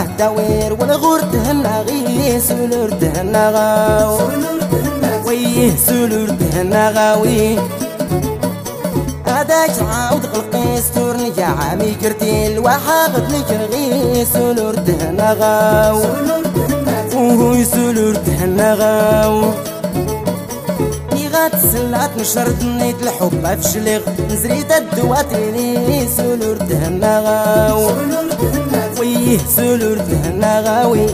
داوير والغور تهنا غي سولور تهنا غاو ويه سولور تهنا غاوي هذاك عاود غلقي ستور نجا عامي كرتيل وحاغد نكرغي سولور تهنا غاو وهو سولور تهنا غاو تسلات نشرد نيت الحب افشلغ نزريد الدواتيني سولور تهنا غاو ويه سولور تهنا غاوي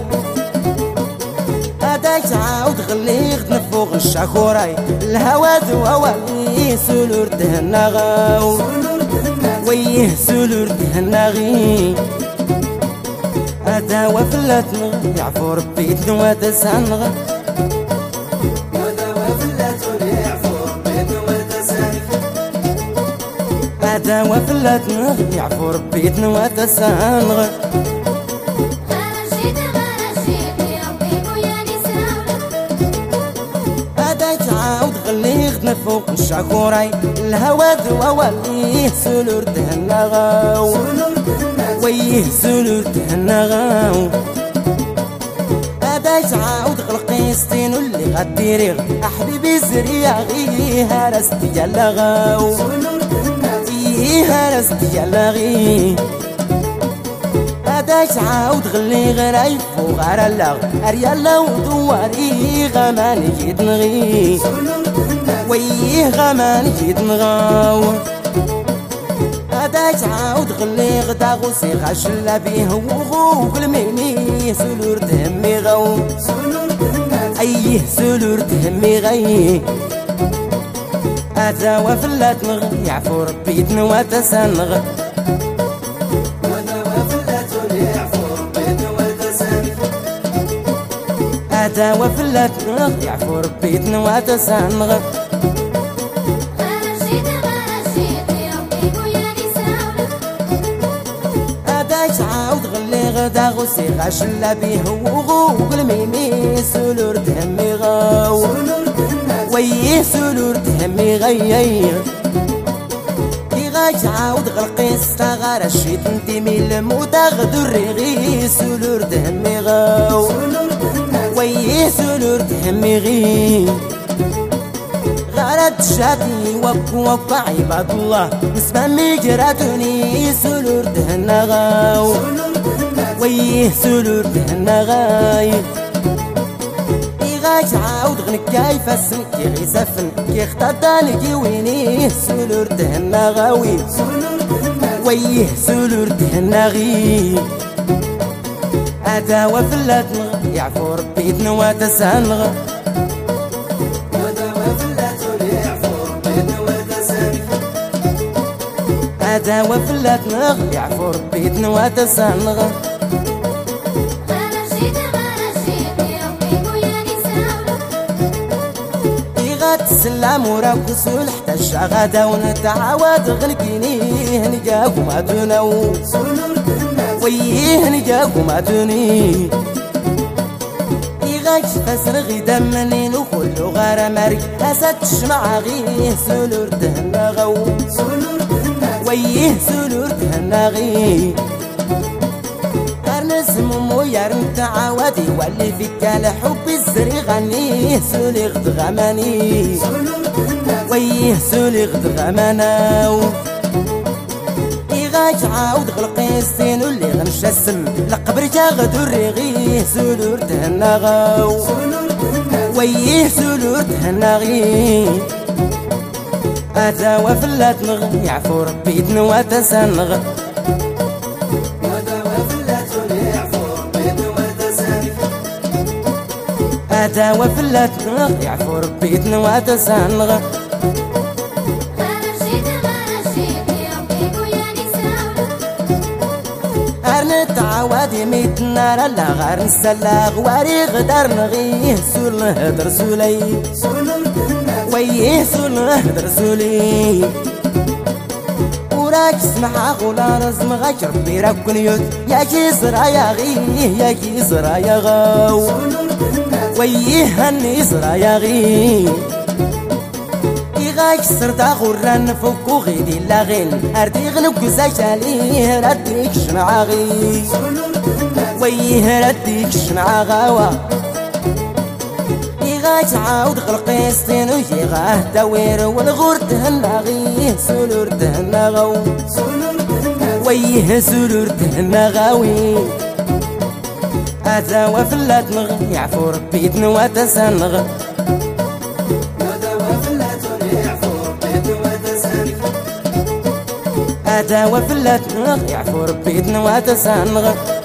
هداك عاود غليغ نفوق الشاكوراي الهوا ذوالي سولور تهنا غاو ويه سولور تهنا غي هدا وفلات يعفو ربي دنوا تسانغ هذا وفلات يعفو ربي دنوا تسانغ عاود غليغ نفوق الشاكوراي الهوا ذوالي سولور تهنا غاو ويه سولور تهنا غاو هذاك عاود غلقي ستين اللي غديريغ احبيبي زريع غي هرست يلا غاو هرست يلا غي هداك عاود غلي غرايف وغار اللغ اريالا ودواري غمان جيد نغي ويه غمان جيد نغاو هداك عاود غلي غدا غوسي غاشلا بيه وغوغ الميمي سولور تهمي غاو ايه سولور تهمي غي هذا وفلات نغ يعفو ربي دنوا تسانغ هذا وفلات نغ يعفو ربي دنوا تسانغ هذاك عاود غلي غدا غوسي غاشلا بيه وغوغ الميمي سولور تهمي غاو ويه سولور تهمي غيي غاك عاود غلقي استغار الشيط انتمي لموتا غدو الرغي سولور تهمي غاو ويه سولور تهمي غي غارت شاتي وقوة عباد الله نسمع ميجراتوني سولور تهنا غاو ويه سولور تهنا غاي غاك عاود غنكاي فاسن كي غيسفن كي اختاداني كي ويني سولور تهنا غاوي ويه سولور تهنا غي هذا وفلات نغ يعفو ربي دنوا تسانغ هذا وفلات نغ يعفو ربي دنوا تسانغ تسلم وراك سول حتى الشغادة ونتعاود غنكيني هنجاكم عدناو ويه هنجاكم عدني يغاك فسر غدا منين وكل غارة مارك أسد تشمع غيه سولور تهنا غو ويه سولور تهنا غي نسمو مو يارم تعاودي واللي فيك لحب الزري غنيه سولي غد غماني ويه سولي غد غماناو إغاك عاود غلقي ستين اللي غنشا السم لقبر جا غدو الرغي سولور تهنا غاو ويه سولور تهنا غي هذا وفلات نغ يعفو ربي دنوا تسانغ هذا وفلات نغ يعفو ربي دنوا تسانغ نتعاودي ميت نار لا غار نسلاغ واري غدار نغيه سول نهدر سولي ويه سول نهدر سولي وراك اسمح غولا رزم غاك ربي راك نيوت يا كيسرا يا غيه يا كيسرا يا غاو ويه هني سرا يا غيه غاك سرتا غران فوكو غيدي لاغين اردي غنوك زاك عليه رديك شمعاغي ويه رديك شنع غاوة يغا تعاود غلقيستين ويغا داوير والغور تهنا غيه سولور تهنا غاو ويه سولور تهنا غاوي أتا وفلات نغ يعفو ربي تنوى تسنغ أتا وفلات نغ يعفو ربي تنوى تسنغ